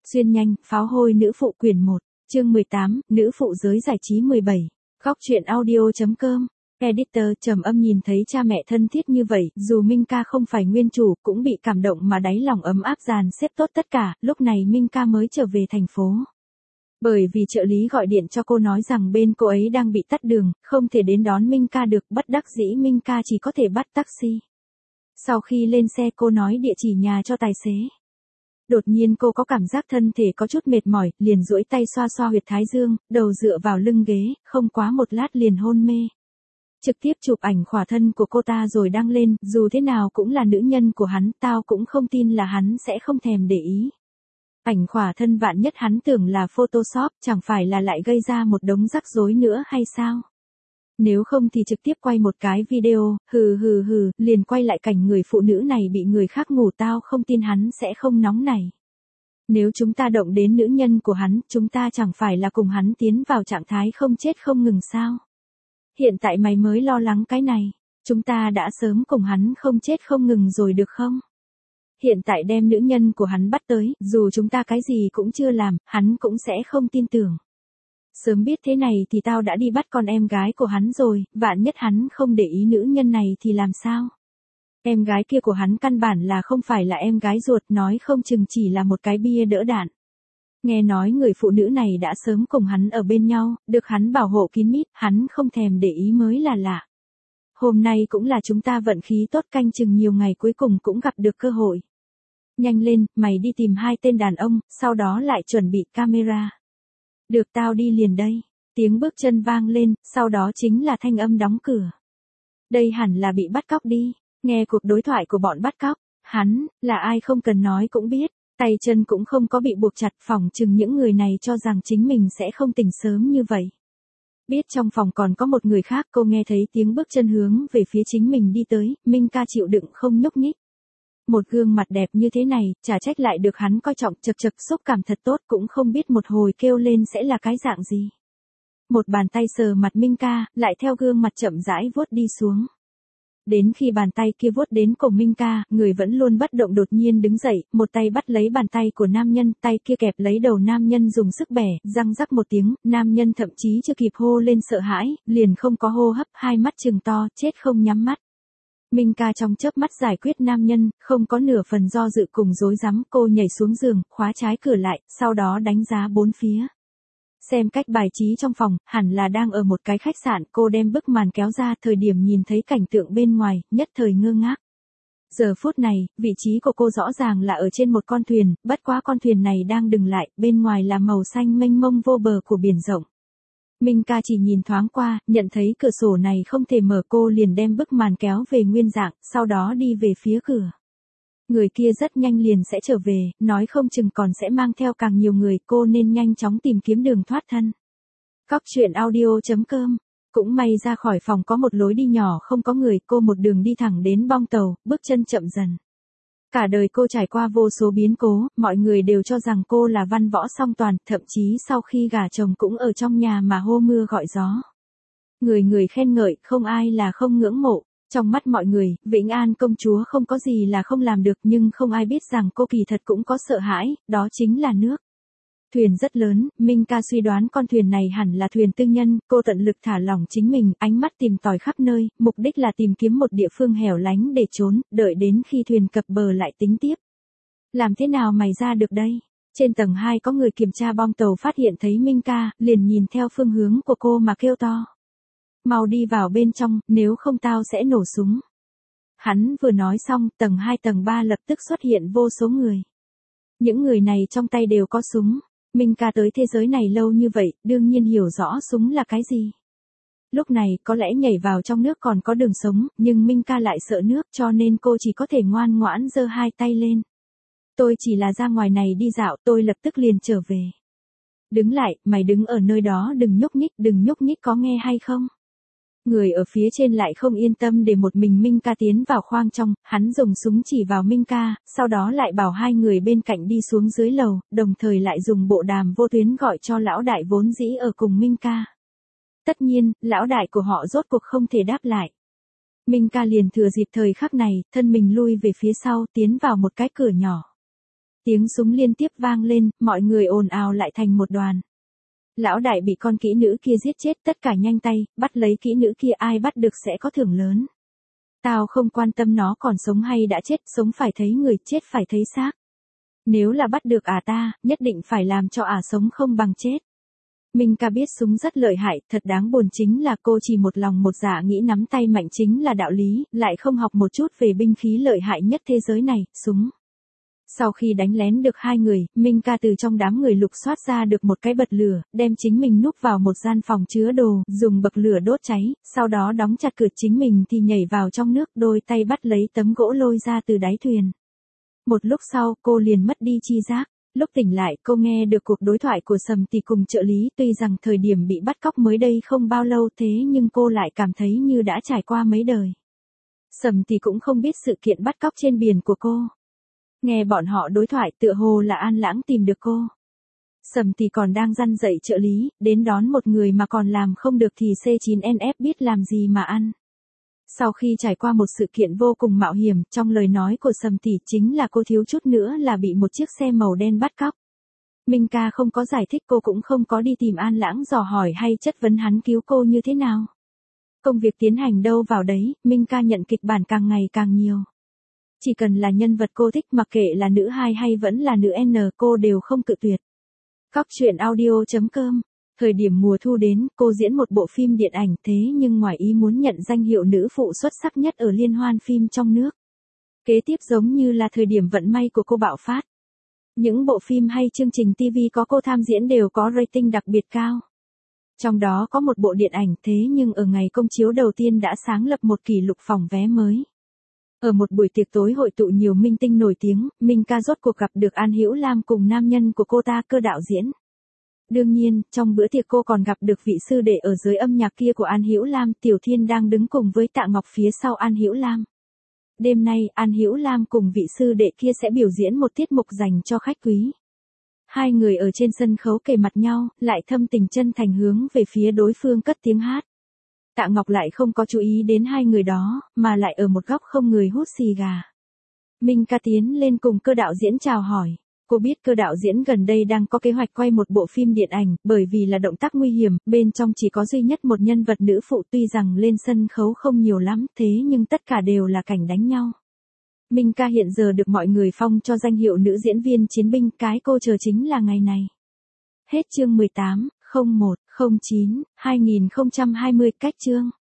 Xuyên nhanh, pháo hôi nữ phụ quyển 1, chương 18, nữ phụ giới giải trí 17. Góc truyện audio.com. Editor trầm âm nhìn thấy cha mẹ thân thiết như vậy, dù Minh Ca không phải nguyên chủ, cũng bị cảm động mà đáy lòng ấm áp dàn xếp tốt tất cả, lúc này Minh Ca mới trở về thành phố. Bởi vì trợ lý gọi điện cho cô nói rằng bên cô ấy đang bị tắc đường, không thể đến đón Minh Ca được, bất đắc dĩ Minh Ca chỉ có thể bắt taxi. Sau khi lên xe cô nói địa chỉ nhà cho tài xế. Đột nhiên cô có cảm giác thân thể có chút mệt mỏi, liền duỗi tay xoa xoa huyệt thái dương, đầu dựa vào lưng ghế, không quá một lát liền hôn mê. Trực tiếp chụp ảnh khỏa thân của cô ta rồi đăng lên, dù thế nào cũng là nữ nhân của hắn, tao cũng không tin là hắn sẽ không thèm để ý. Ảnh khỏa thân vạn nhất hắn tưởng là Photoshop, chẳng phải là lại gây ra một đống rắc rối nữa hay sao? Nếu không thì trực tiếp quay một cái video, liền quay lại cảnh người phụ nữ này bị người khác ngủ, tao không tin hắn sẽ không nóng này. Nếu chúng ta động đến nữ nhân của hắn, chúng ta chẳng phải là cùng hắn tiến vào trạng thái không chết không ngừng sao? Hiện tại mày mới lo lắng cái này, chúng ta đã sớm cùng hắn không chết không ngừng rồi được không? Hiện tại đem nữ nhân của hắn bắt tới, dù chúng ta cái gì cũng chưa làm, hắn cũng sẽ không tin tưởng. Sớm biết thế này thì tao đã đi bắt con em gái của hắn rồi, vạn nhất hắn không để ý nữ nhân này thì làm sao? Em gái kia của hắn căn bản là không phải là em gái ruột, nói không chừng chỉ là một cái bia đỡ đạn. Nghe nói người phụ nữ này đã sớm cùng hắn ở bên nhau, được hắn bảo hộ kín mít, hắn không thèm để ý mới là lạ. Hôm nay cũng là chúng ta vận khí tốt, canh chừng nhiều ngày cuối cùng cũng gặp được cơ hội. Nhanh lên, mày đi tìm hai tên đàn ông, sau đó lại chuẩn bị camera. Được, tao đi liền đây. Tiếng bước chân vang lên, sau đó chính là thanh âm đóng cửa. Đây hẳn là bị bắt cóc đi. Nghe cuộc đối thoại của bọn bắt cóc, hắn, là ai không cần nói cũng biết, tay chân cũng không có bị buộc chặt, phỏng chừng những người này cho rằng chính mình sẽ không tỉnh sớm như vậy. Biết trong phòng còn có một người khác, cô nghe thấy tiếng bước chân hướng về phía chính mình đi tới, Minh Ca chịu đựng không nhúc nhích. Một gương mặt đẹp như thế này, chả trách lại được hắn coi trọng, chật xúc cảm thật tốt, cũng không biết một hồi kêu lên sẽ là cái dạng gì. Một bàn tay sờ mặt Minh Ca, lại theo gương mặt chậm rãi vuốt đi xuống. Đến khi bàn tay kia vuốt đến cổ Minh Ca, người vẫn luôn bất động đột nhiên đứng dậy, một tay bắt lấy bàn tay của nam nhân, tay kia kẹp lấy đầu nam nhân dùng sức bẻ, răng rắc một tiếng, nam nhân thậm chí chưa kịp hô lên sợ hãi, liền không có hô hấp, hai mắt trừng to, chết không nhắm mắt. Minh Ca trong chớp mắt giải quyết nam nhân, không có nửa phần do dự cùng rối rắm, cô nhảy xuống giường, khóa trái cửa lại, sau đó đánh giá bốn phía. Xem cách bài trí trong phòng, hẳn là đang ở một cái khách sạn, cô đem bức màn kéo ra, thời điểm nhìn thấy cảnh tượng bên ngoài, nhất thời ngơ ngác. Giờ phút này, vị trí của cô rõ ràng là ở trên một con thuyền, bất quá con thuyền này đang dừng lại, bên ngoài là màu xanh mênh mông vô bờ của biển rộng. Minh Ca chỉ nhìn thoáng qua, nhận thấy cửa sổ này không thể mở, cô liền đem bức màn kéo về nguyên dạng, sau đó đi về phía cửa. Người kia rất nhanh liền sẽ trở về, nói không chừng còn sẽ mang theo càng nhiều người, cô nên nhanh chóng tìm kiếm đường thoát thân. Góc truyện audio.com. Cũng may ra khỏi phòng có một lối đi nhỏ không có người, cô một đường đi thẳng đến bong tàu, bước chân chậm dần. Cả đời cô trải qua vô số biến cố, mọi người đều cho rằng cô là văn võ song toàn, thậm chí sau khi gả chồng cũng ở trong nhà mà hô mưa gọi gió. Người khen ngợi, không ai là không ngưỡng mộ. Trong mắt mọi người, Vĩnh An công chúa không có gì là không làm được, nhưng không ai biết rằng cô kỳ thật cũng có sợ hãi, đó chính là nước. Thuyền rất lớn, Minh Ca suy đoán con thuyền này hẳn là thuyền tư nhân, cô tận lực thả lỏng chính mình, ánh mắt tìm tòi khắp nơi, mục đích là tìm kiếm một địa phương hẻo lánh để trốn, đợi đến khi thuyền cập bờ lại tính tiếp. Làm thế nào mày ra được đây? Trên tầng 2 có người kiểm tra bong tàu phát hiện thấy Minh Ca, liền nhìn theo phương hướng của cô mà kêu to. Mau đi vào bên trong, nếu không tao sẽ nổ súng. Hắn vừa nói xong, tầng 2 tầng 3 lập tức xuất hiện vô số người. Những người này trong tay đều có súng. Minh Ca tới thế giới này lâu như vậy, đương nhiên hiểu rõ súng là cái gì. Lúc này, có lẽ nhảy vào trong nước còn có đường sống, nhưng Minh Ca lại sợ nước cho nên cô chỉ có thể ngoan ngoãn giơ hai tay lên. Tôi chỉ là ra ngoài này đi dạo, tôi lập tức liền trở về. Đứng lại, mày đứng ở nơi đó đừng nhúc nhích có nghe hay không? Người ở phía trên lại không yên tâm để một mình Minh Ca tiến vào khoang trong, hắn dùng súng chỉ vào Minh Ca, sau đó lại bảo hai người bên cạnh đi xuống dưới lầu, đồng thời lại dùng bộ đàm vô tuyến gọi cho lão đại vốn dĩ ở cùng Minh Ca. Tất nhiên, lão đại của họ rốt cuộc không thể đáp lại. Minh Ca liền thừa dịp thời khắc này, thân mình lui về phía sau, tiến vào một cái cửa nhỏ. Tiếng súng liên tiếp vang lên, mọi người ồn ào lại thành một đoàn. Lão đại bị con kỹ nữ kia giết chết, tất cả nhanh tay, bắt lấy kỹ nữ kia, ai bắt được sẽ có thưởng lớn. Tao không quan tâm nó còn sống hay đã chết, sống phải thấy người, chết phải thấy xác. Nếu là bắt được ta, nhất định phải làm cho sống không bằng chết. Minh ca biết súng rất lợi hại, thật đáng buồn chính là cô chỉ một lòng một dạ nghĩ nắm tay mạnh chính là đạo lý, lại không học một chút về binh khí lợi hại nhất thế giới này, súng. Sau khi đánh lén được 2 người, Minh ca từ trong đám người lục soát ra được một cái bật lửa, đem chính mình núp vào một gian phòng chứa đồ, dùng bậc lửa đốt cháy, sau đó đóng chặt cửa, chính mình thì nhảy vào trong nước, đôi tay bắt lấy tấm gỗ lôi ra từ đáy thuyền. Một lúc sau, cô liền mất đi chi giác. Lúc tỉnh lại, cô nghe được cuộc đối thoại của Sầm Tì cùng trợ lý, tuy rằng thời điểm bị bắt cóc mới đây không bao lâu thế nhưng cô lại cảm thấy như đã trải qua mấy đời. Sầm Tì cũng không biết sự kiện bắt cóc trên biển của cô. Nghe bọn họ đối thoại tựa hồ là An Lãng tìm được cô. Sầm Tì còn đang răn dạy trợ lý, đến đón một người mà còn làm không được thì C9NF biết làm gì mà ăn. Sau khi trải qua một sự kiện vô cùng mạo hiểm, trong lời nói của Sầm Tì chính là cô thiếu chút nữa là bị một chiếc xe màu đen bắt cóc. Minh ca không có giải thích, cô cũng không có đi tìm An Lãng dò hỏi hay chất vấn hắn cứu cô như thế nào. Công việc tiến hành đâu vào đấy, Minh ca nhận kịch bản càng ngày càng nhiều. Chỉ cần là nhân vật cô thích, mặc kệ là nữ 2 hay vẫn là nữ N, cô đều không cự tuyệt. Cóc truyện audio.com. Thời điểm mùa thu đến, cô diễn một bộ phim điện ảnh, thế nhưng ngoài ý muốn nhận danh hiệu nữ phụ xuất sắc nhất ở liên hoan phim trong nước. Kế tiếp giống như là thời điểm vận may của cô bạo phát. Những bộ phim hay chương trình TV có cô tham diễn đều có rating đặc biệt cao. Trong đó có một bộ điện ảnh, thế nhưng ở ngày công chiếu đầu tiên đã sáng lập một kỷ lục phòng vé mới. Ở một buổi tiệc tối hội tụ nhiều minh tinh nổi tiếng, Minh ca rốt cuộc gặp được An Hữu Lam cùng nam nhân của cô ta, Cơ đạo diễn. Đương nhiên, trong bữa tiệc cô còn gặp được vị sư đệ ở giới âm nhạc kia của An Hữu Lam, Tiểu Thiên đang đứng cùng với Tạ Ngọc phía sau An Hữu Lam. Đêm nay, An Hữu Lam cùng vị sư đệ kia sẽ biểu diễn một tiết mục dành cho khách quý. Hai người ở trên sân khấu kề mặt nhau, lại thâm tình chân thành hướng về phía đối phương cất tiếng hát. Tạ Ngọc lại không có chú ý đến hai người đó, mà lại ở một góc không người hút xì gà. Minh ca tiến lên cùng Cơ đạo diễn chào hỏi. Cô biết Cơ đạo diễn gần đây đang có kế hoạch quay một bộ phim điện ảnh, bởi vì là động tác nguy hiểm, bên trong chỉ có duy nhất một nhân vật nữ phụ, tuy rằng lên sân khấu không nhiều lắm, thế nhưng tất cả đều là cảnh đánh nhau. Minh ca hiện giờ được mọi người phong cho danh hiệu nữ diễn viên chiến binh, cái cô chờ chính là ngày này. Hết chương 18, 01, 09, 2020, cách chương.